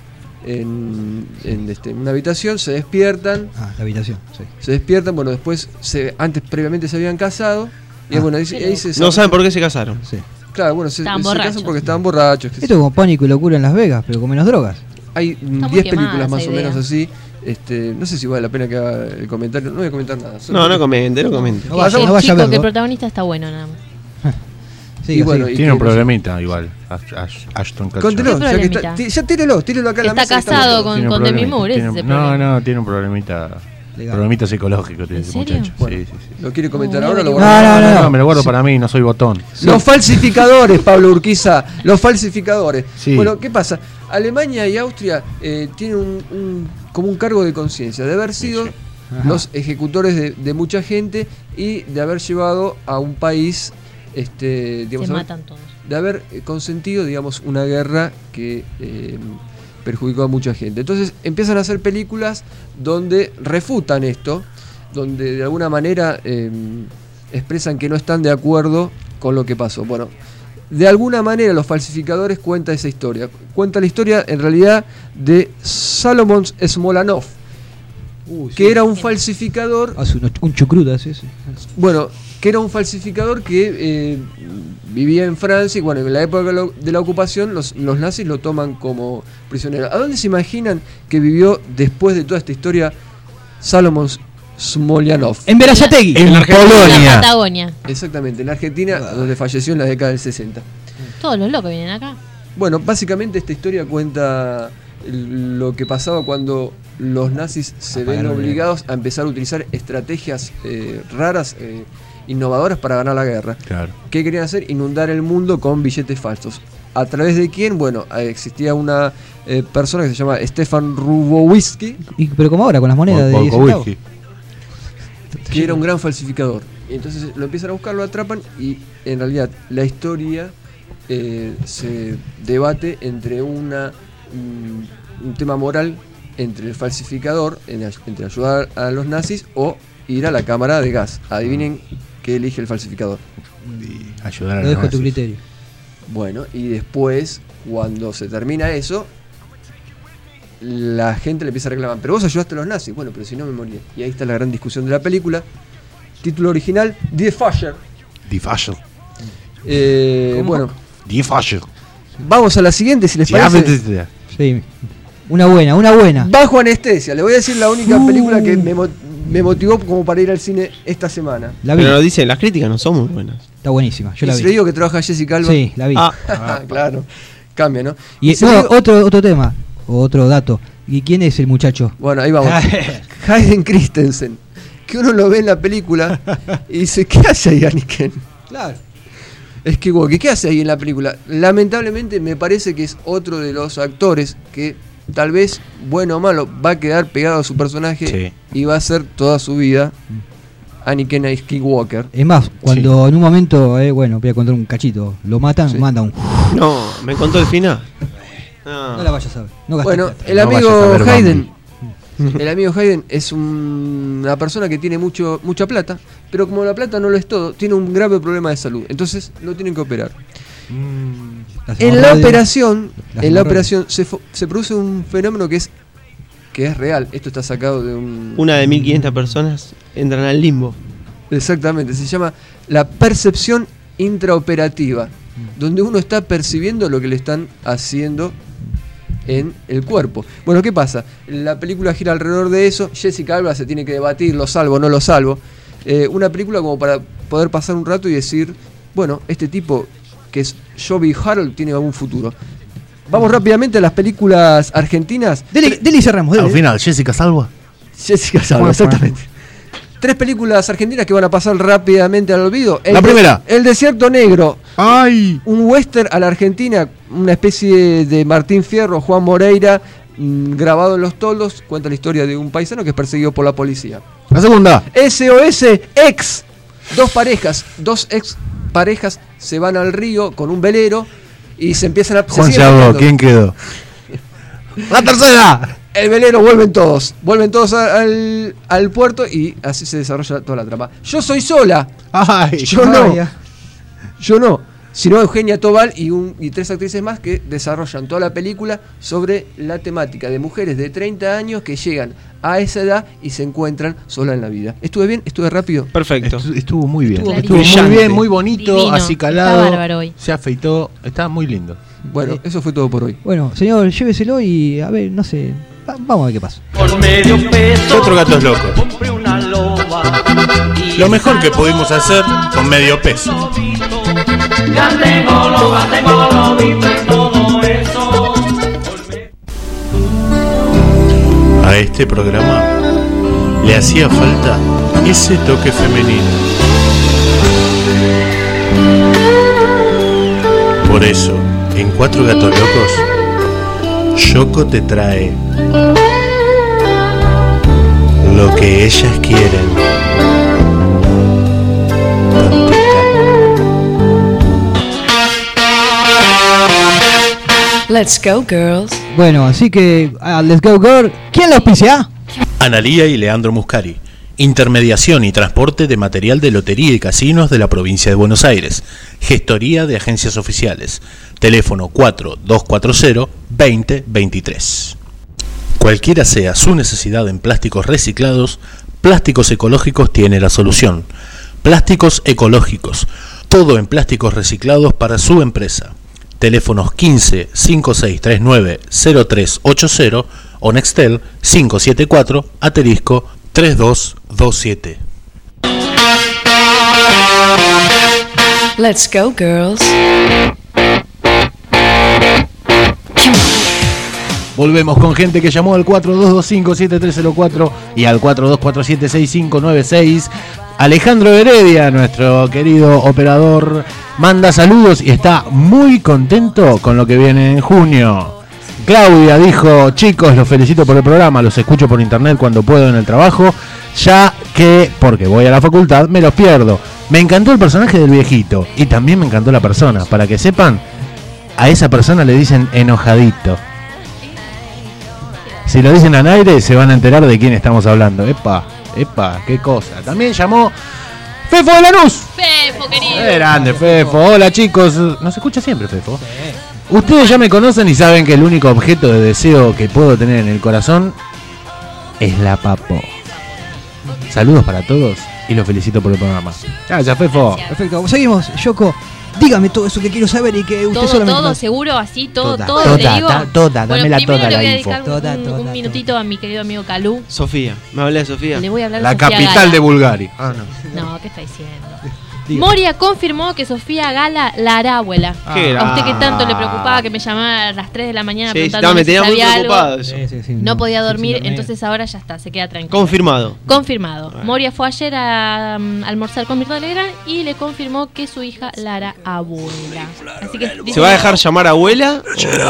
en una habitación, se despiertan. La habitación, sí. Se despiertan, después previamente se habían casado. Y ahí no saben por qué se casaron. Sí. Claro, se casan porque estaban borrachos. Esto es como Pánico y Locura en Las Vegas, pero con menos drogas. Hay 10 películas más o menos así. No sé si vale la pena que haga el comentario. No voy a comentar nada. No comente. No el vaya a chico verlo. que el protagonista está bueno nada más. Sí, tiene un problemita igual. Ashton Kutcher. Ya tírelo acá en la mesa. Está casado con Demi Moore. No, tiene un problemita psicológico tiene ese muchacho. Sí. ¿Lo quiere comentar ahora? No, me lo guardo para mí, no soy botón. Los falsificadores, Pablo Urquiza. Los falsificadores. Sí. Bueno, ¿qué pasa? Alemania y Austria tienen como un cargo de conciencia de haber sido los ejecutores de mucha gente y de haber llevado a un país matan todos. De haber consentido, una guerra que perjudicó a mucha gente. Entonces empiezan a hacer películas donde refutan esto, donde de alguna manera expresan que no están de acuerdo con lo que pasó. Bueno, de alguna manera Los Falsificadores cuenta esa historia. Cuenta la historia en realidad de Salomón Smolanov, que era un falsificador. Hace un chucruta, sí. Bueno, que era un falsificador que vivía en Francia y en la época de la ocupación los nazis lo toman como prisionero. ¿A dónde se imaginan que vivió después de toda esta historia Salomón Smolanov? En Verazategui, en Polonia. En la Patagonia. Exactamente, en Argentina, donde falleció en la década del 60. Todos los locos vienen acá. Bueno, básicamente esta historia cuenta lo que pasaba cuando los nazis se ven obligados a empezar a utilizar estrategias raras, innovadoras para ganar la guerra. Claro. ¿Qué querían hacer? Inundar el mundo con billetes falsos. ¿A través de quién? Bueno, existía una persona que se llama Stefan Rubowitzki. Pero como ahora, con las monedas de 10 centavos. Que era un gran falsificador. Y entonces lo empiezan a buscar, lo atrapan y en realidad la historia se debate entre un tema moral entre el falsificador, entre ayudar a los nazis o ir a la cámara de gas. Adivinen qué elige el falsificador. Ayudar a lo dejo a los tu nazis. criterio. Bueno, y después cuando se termina eso, la gente le empieza a reclamar, pero vos ayudaste a los nazis. Bueno, pero si no me moría. Y ahí está la gran discusión de la película. Título original, Die Fascher. Die Fascher. Bueno, Die Fascher. vamos a la siguiente, si les parece. Sí. Una buena. Bajo anestesia. Le voy a decir la única película que me motivó como para ir al cine esta semana. La vi. Pero lo dicen, las críticas no son muy buenas. Está buenísima, yo Y la si vi. le digo que trabaja Jessica Alba. Sí, la vi. Claro. Cambia, ¿no? Y si no, le digo- otro tema, otro dato. ¿Y quién es el muchacho? Bueno, ahí vamos. Hayden Christensen. Que uno lo ve en la película y dice, ¿qué hace ahí Anakin? Claro. Es que, ¿qué hace ahí en la película? Lamentablemente me parece que es otro de los actores que tal vez, bueno o malo, va a quedar pegado a su personaje y va a ser toda su vida Anakin Skywalker. Es más, cuando en un momento, bueno, voy a contar un cachito, lo matan, manda un... No, me contó el final. No la vayas a ver. No gastes Bueno, plata. el amigo Hayden. El amigo Hayden es una persona que tiene mucha plata, pero como la plata no lo es todo, tiene un grave problema de salud. Entonces lo tienen que operar. En la operación se produce un fenómeno que es real. Esto está sacado de un... Una de 1500 personas entran al limbo. Exactamente, se llama la percepción intraoperativa, donde uno está percibiendo lo que le están haciendo en el cuerpo. Bueno, ¿qué pasa? La película gira alrededor de eso. Jessica Alba se tiene que debatir, lo salvo, no lo salvo. Una película como para poder pasar un rato y decir, bueno, este tipo que es Joby Harold tiene algún futuro. Vamos rápidamente a las películas argentinas. Dele y cerramos. Al final, Jessica Salva. Jessica Salva, exactamente. 3 películas argentinas que van a pasar rápidamente al olvido. La primera. El Desierto Negro. ¡Ay! Un western a la Argentina, una especie de Martín Fierro, Juan Moreira, grabado en Los Toldos. Cuenta la historia de un paisano que es perseguido por la policía. La segunda. SOS Ex. Dos ex parejas se van al río con un velero y se empiezan a... Juan se habló, ¿quién quedó? ¡La tercera! El velero, vuelven todos al puerto y así se desarrolla toda la trama. Yo soy sola. Ay, Yo no, sino Eugenia Tobal y 3 actrices más que desarrollan toda la película sobre la temática de mujeres de 30 años que llegan a esa edad y se encuentran solas en la vida. ¿Estuve bien? ¿Estuve rápido? Perfecto. Estuvo muy bien. Estuvo Estuvo muy bien, muy bonito, Divino. acicalado. Está bárbaro hoy. Se afeitó, está muy lindo. Bueno, eso fue todo por hoy. Bueno, señor, lléveselo y a ver, no sé, vamos a ver qué pasa. Por medio peso 4 gatos locos. compré una loba. Lo mejor que pudimos hacer con medio peso. Ya tengo loba, tengo lobito y todo eso. A este programa le hacía falta ese toque femenino. Por eso, en 4 gatos locos, Yoko te trae lo que ellas quieren. Let's go, girls. Bueno, así que, let's go, girl. ¿Quién la auspicia? Analía y Leandro Muscari. Intermediación y transporte de material de lotería y casinos de la provincia de Buenos Aires. Gestoría de agencias oficiales. Teléfono 4240-2023. Cualquiera sea su necesidad en plásticos reciclados, Plásticos Ecológicos tiene la solución. Plásticos Ecológicos. Todo en plásticos reciclados para su empresa. Teléfonos 15 5639 0380 o Nextel 574 asterisco 3227. Let's go, girls. Volvemos con gente que llamó al 4225-7304 y al 4247-6596. Alejandro Heredia, nuestro querido operador, manda saludos y está muy contento con lo que viene en junio. Claudia dijo: chicos, los felicito por el programa, los escucho por internet cuando puedo en el trabajo, ya que, porque voy a la facultad, me los pierdo. Me encantó el personaje del viejito y también me encantó la persona. Para que sepan, a esa persona le dicen enojadito. Si lo dicen al aire se van a enterar de quién estamos hablando. Epa, qué cosa. También llamó Fefo de Lanús. Fefo, querido. Grande, Fefo. Hola, chicos. Nos escucha siempre, Fefo. Ustedes ya me conocen y saben que el único objeto de deseo que puedo tener en el corazón es la papo. Saludos para todos y los felicito por el programa. Ya Fefo. Perfecto, seguimos. Yoko, dígame todo eso que quiero saber y que usted solamente... Todo, seguro, así, todo Toda, le digo. toda, Bueno, dámela primero toda le voy la a info. dedicar un minutito a mi querido amigo Calú. Sofía, me hablé de Sofía. Le voy a hablar de La Sofía capital Gala. de Bulgaria. No, ¿qué está diciendo? Moria confirmó que Sofía Gala la hará abuela. Qué A usted que grande. tanto le preocupaba que me llamara a las 3 de la mañana Sí, preguntándome me si tenía muy sabía algo. preocupado eso. No podía dormir, entonces ahora ya está, se queda tranquilo. Confirmado. Confirmado. Moria fue ayer a almorzar con Mirta Legrand y le confirmó que su hija la hará abuela. Así que dice ¿Se va a dejar llamar abuela?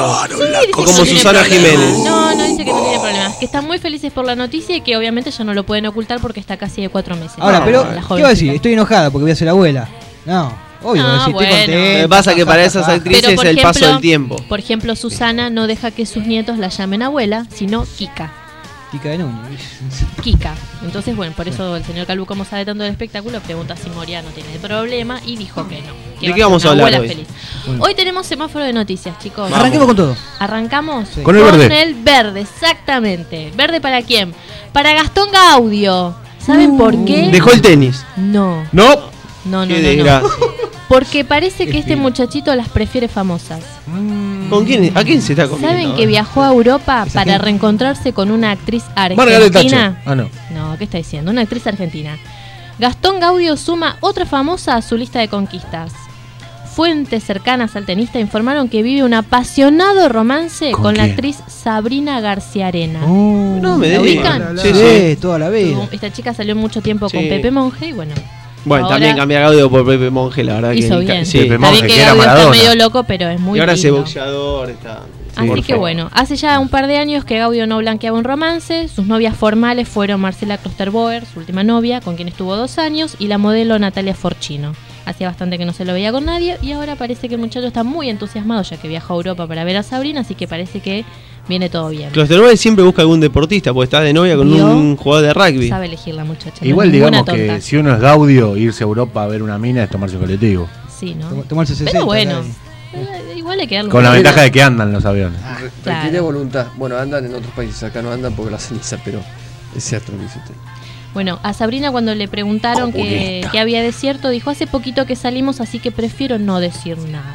o como Susana Jiménez. No, dice que no tiene problemas. Que están muy felices por la noticia y que obviamente ya no lo pueden ocultar porque está casi de 4 meses. Ahora, pero, La ¿qué va a jovencita. decir? Estoy enojada porque voy a ser abuela. No, obvio, No, va a decir, bueno. estoy contenta. Lo que pasa es que para esas actrices Pero, por el paso ejemplo, del tiempo. Por ejemplo, Susana no deja que sus nietos la llamen abuela, sino Kika. Kika de Núñez. Kika. Entonces, bueno, por eso el señor Calú, como sabe tanto del espectáculo, pregunta si Moria no tiene problema y dijo que no. Que ¿De va qué a ser vamos a una hablar abuela hoy? feliz. Bueno. Hoy tenemos semáforo de noticias, chicos. Vamos. Arranquemos con todo. ¿Arrancamos? Sí. Con el verde. el verde, exactamente. ¿Verde para quién? Para Gastón Gaudio. ¿Saben por qué? Dejó el tenis. No. No. No. Qué desgracia. Porque parece que este muchachito las prefiere famosas. ¿Con quién? ¿A quién se está comiendo? ¿Saben que viajó a Europa para reencontrarse con una actriz Margaret Thatcher. argentina? Ah, no. No, ¿qué está diciendo? Una actriz argentina. Gastón Gaudio suma otra famosa a su lista de conquistas. Fuentes cercanas al tenista informaron que vive un apasionado romance ¿Con con la quién? actriz Sabrina García Arena. No me ¿La digas. ubican? Sí, Sí, sí. toda la vida. Esta chica salió mucho tiempo con Sí. Pepe Monge y bueno. Bueno, ahora también cambiar audio por Pepe Monge, la verdad hizo que... bien. Sí. Pepe Está bien Monge, que que era Gaudio está Maradona. medio loco, pero es muy Y ahora es lindo. boxeador, está... Así por que favor. bueno, hace ya un par de años que Gaudio no blanqueaba un romance. Sus novias formales fueron Marcela Klosterboer, su última novia, con quien estuvo 2 años, y la modelo Natalia Forchino. Hacía bastante que no se lo veía con nadie y ahora parece que el muchacho está muy entusiasmado ya que viajó a Europa para ver a Sabrina, así que parece que viene todo bien. Klosterboer siempre busca algún deportista, porque está de novia con ¿Vio? un jugador de rugby. Sabe elegir la muchacha. Igual no es ninguna digamos que tonta. si uno es Gaudio, irse a Europa a ver una mina es tomarse un colectivo. Sí, ¿no? Tomarse 60. Pero bueno, dale. igual hay que darle Con la un- ventaja de que andan los aviones. Claro. Requiere voluntad. Bueno, andan en otros países, acá no andan porque la ceniza, pero es cierto lo que dice usted. Bueno, a Sabrina cuando le preguntaron que había desierto, dijo, hace poquito que salimos, así que prefiero no decir nada.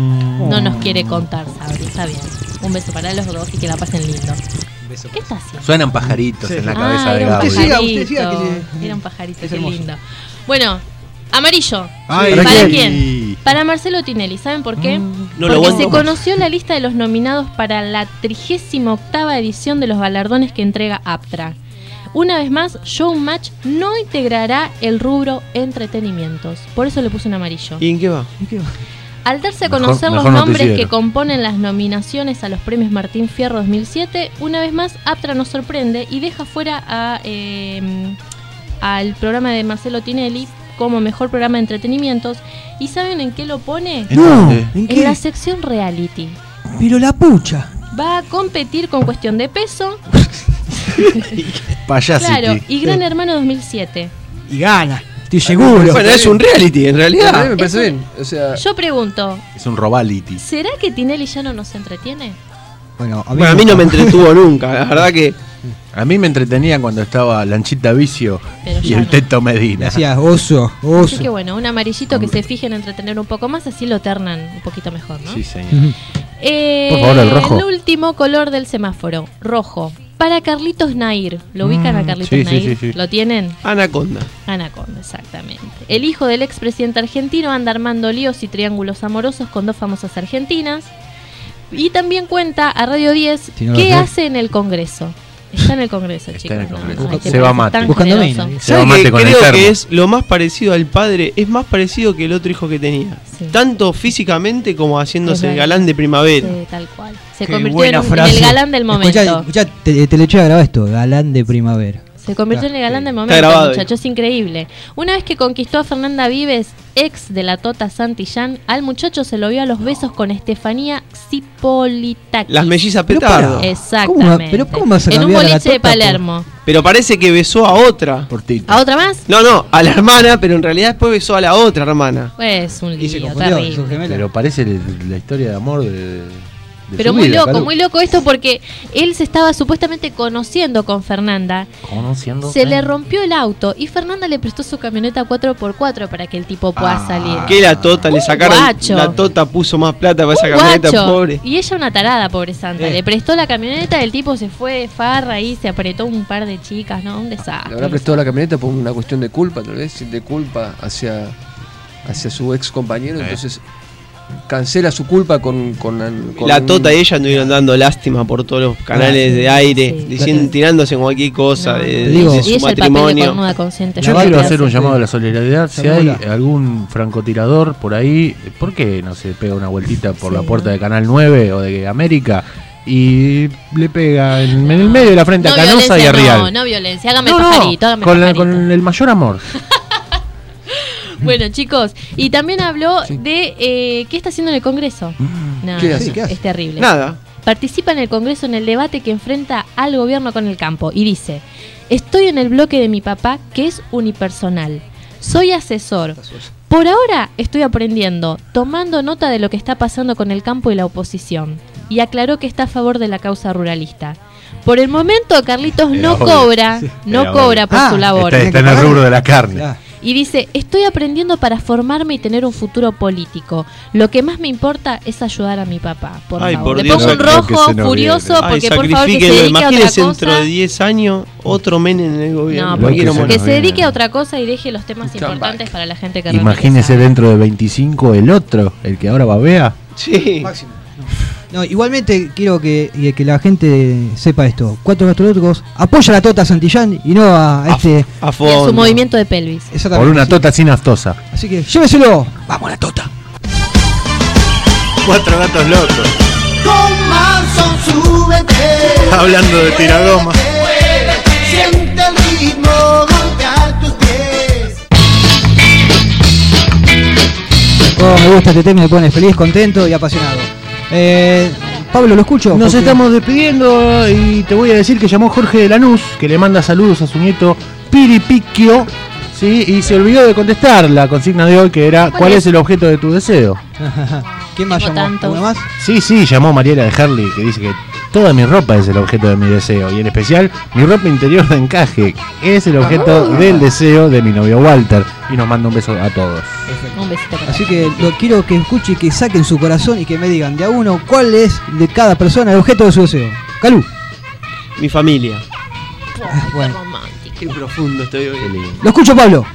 No nos quiere contar, Sabri, está bien. Un beso para los dos y que la pasen lindo. ¿Qué está haciendo? Suenan pajaritos en la cabeza de era un Gaudio. Usted siga, pajarito. usted siga que Era un pajarito, es qué hermoso. lindo. Bueno, amarillo. Ay, ¿Para sí. quién? Para Marcelo Tinelli. ¿Saben por qué? No lo Porque aguanto se más. conoció la lista de los nominados para la 38ª edición de los galardones que entrega APTRA. Una vez más, Showmatch no integrará el rubro entretenimientos. Por eso le puse un amarillo. ¿Y en qué va? Al darse a Mejor- conocer los mejor nombres noticiero. que componen las nominaciones a los premios Martín Fierro 2007, una vez más APTRA nos sorprende y deja fuera al programa de Marcelo Tinelli como mejor programa de entretenimientos. ¿Y saben en qué lo pone? No, ¿en En qué? la sección reality. Pero la pucha. Va a competir con Cuestión de Peso, Payasity. claro, y Gran Hermano 2007. Y gana, estoy seguro. Bueno, es un reality, en A mí realidad. me parece Eso- bien. O sea, Yo pregunto, Es un robality. ¿será que Tinelli ya no nos entretiene? Bueno, Bueno, a mí no me entretuvo nunca, la verdad que... A mí me entretenía cuando estaba Lanchita Vicio Pero y ya el no. Teto Medina. Decías, oso, Así oso. que bueno, un amarillito que se fije en entretener un poco más, así lo ternan un poquito mejor, ¿no? Sí, señor. Por favor, el rojo. El último color del semáforo, rojo. Para Carlitos Nair. ¿Lo ubican a Carlitos sí, sí, Nair? sí, sí. ¿Lo tienen? Anaconda. Anaconda, exactamente. El hijo del expresidente argentino anda armando líos y triángulos amorosos con 2 famosas argentinas. Y también cuenta a Radio 10 Si no lo qué sé. hace en el Congreso. Está en el Congreso, Está chicos. en el no, Congreso. no, hay que Se va parecer mate. tan Buscando generoso. mina. Se va ¿Sabes mate que con el creo termo. que es lo más parecido al padre? Es más parecido que el otro hijo que tenía. Sí. Tanto físicamente como haciéndose Es el verdad. galán de primavera. Sí, tal cual. Se Qué convirtió buena en el frase. galán del momento. Escuchá, te le eché a grabar esto, galán de primavera. Se convirtió en el galán del Está momento, grabado muchacho, es increíble. Una vez que conquistó a Fernanda Vives, ex de la Tota Santillán, al muchacho se lo vio a los besos con Estefanía Cipolitakis. Las mellizas Pero petardo. Exactamente. ¿Pero cómo vas a en un cambiar a la boliche de Tota por- Palermo. Pero parece que besó a otra. ¿A otra más? No, a la hermana, pero en realidad después besó a la otra hermana. Pues un Y se lío confundió, terrible. sus gemelas. Pero parece la historia de amor de Pero su muy vida, loco, Calú. muy loco esto porque él se estaba supuestamente conociendo con Fernanda. Conociendo. Se le rompió el auto y Fernanda le prestó su camioneta 4x4 para que el tipo pueda salir. Que la Tota le sacaron. guacho. La Tota puso más plata para esa Un camioneta, guacho. pobre. Y ella una tarada, pobre santa. Le prestó la camioneta, el tipo se fue de farra y se apretó un par de chicas, ¿no? Un desastre. Le habrá prestado la camioneta por una cuestión de culpa, tal vez, de culpa hacia su ex compañero, entonces cancela su culpa con La un- Tota y ella anduvieron dando lástima por todos los canales sí, de aire, sí. diciendo, tirándose en cualquier cosa No, de, Te digo- de y su ella el papel de matrimonio. cornuda consciente. Yo La quiero Barbie hacer un hace- llamado a la solidaridad. Si Llamémosla. hay algún francotirador por ahí, ¿por qué no se pega una vueltita por Sí, la puerta ¿no? de Canal 9 o de América y le pega en el medio de la frente a Canosa y a Rial? no violencia, hágame No, no, pajarito, hágame con, pajarito. con el mayor amor. Bueno, chicos, y también habló de qué está haciendo en el Congreso. No, ¿Qué no, hace? ¿Qué hace? es terrible. Nada. Participa en el Congreso en el debate que enfrenta al gobierno con el campo y dice: estoy en el bloque de mi papá que es unipersonal. Soy asesor. Por ahora estoy aprendiendo, tomando nota de lo que está pasando con el campo y la oposición. Y aclaró que está a favor de la causa ruralista. Por el momento Carlitos Era no obvio. cobra, no Era cobra obvio. por su labor. Está en el rubro de la carne. Ya. Y dice, estoy aprendiendo para formarme y tener un futuro político. Lo que más me importa es ayudar a mi papá. Por Ay, favor. por Le Dios. pongo un Creo que rojo se nos furioso viene. porque por favor que se sacrifíquenlo. dedique a otra Imagínense dentro cosa. de 10 años otro Menem en el gobierno. No, Lo porque que se que nos se viene. dedique a otra cosa y deje los temas Come importantes back. para la gente que realmente Imagínese sabe. dentro de 25 el otro, el que ahora babea. Sí. Máximo. No, igualmente quiero que la gente sepa esto. Cuatro Gatos Locos apoya a la Tota Santillán y no a este. A Y a fondo. su movimiento de pelvis. Exactamente, Por una sí. tota sin aftosa. Así que lléveselo. Vamos a la Tota. 4 gatos locos. Con Manson súbete. Hablando de tiragoma. Siente el ritmo golpear tus pies. Oh, me gusta este tema, me pone feliz, contento y apasionado. Pablo, lo escucho. Nos porque- estamos despidiendo y te voy a decir que llamó Jorge de Lanús, que le manda saludos a su nieto Piripiquio, ¿sí? Y se olvidó de contestar la consigna de hoy, que era ¿cuál es el objeto de tu deseo? ¿Quién más Tengo llamó? tantos. ¿Alguno más? Sí, llamó Mariela de Herley, que dice que toda mi ropa es el objeto de mi deseo, y en especial mi ropa interior de encaje es el objeto del deseo de mi novio Walter, y nos manda un beso a todos. Un besito para Así que lo quiero que escuche y que saquen su corazón y que me digan de a uno cuál es de cada persona el objeto de su deseo. Calú. Mi familia. Bueno. romántico. Qué profundo estoy hoy. Lo escucho, Pablo.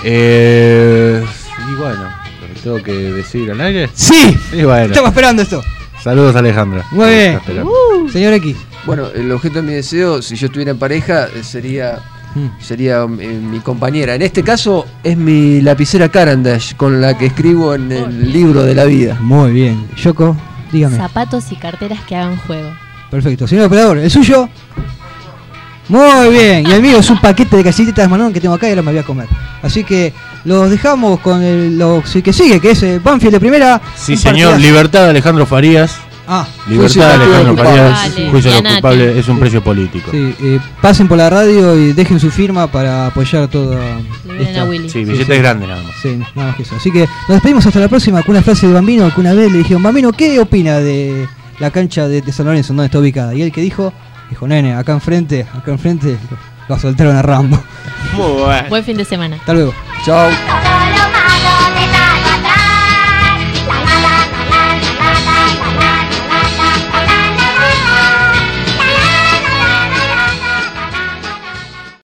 Y bueno, ¿lo tengo que decir al aire? Sí. Y bueno, Estaba esperando esto. saludos Alejandra. Muy bien. Está esperando. Señor X. Bueno, el objeto de mi deseo, si yo estuviera en pareja, sería mi compañera. En este caso es mi lapicera Carandash, con la que escribo en el libro de la vida. Muy bien. Yoko, dígame. Zapatos y carteras que hagan juego. Perfecto. Señor operador, ¿el suyo? Muy bien. Y el mío es un paquete de galletitas de Manón que tengo acá y ahora me voy a comer. Así que los dejamos con lo que sigue, que es Banfield de primera. Sí, Un señor, partidazo. libertad de Alejandro Farías. Ah, Libertad de Alejandro Farías. Vale. Juicio a los Yanati. culpables es un precio político. sí, pasen por la radio y dejen su firma para apoyar toda Le vienen a Willy. Sí, billete grande nada más. Sí, nada más que eso. Así que nos despedimos hasta la próxima con una frase de Bambino que una vez le dijeron: Bambino, ¿qué opina de la cancha de San Lorenzo, donde está ubicada? Y él que dijo, nene, acá enfrente lo soltaron a Rambo. Muy bueno. Buen fin de semana. Hasta luego. Chao.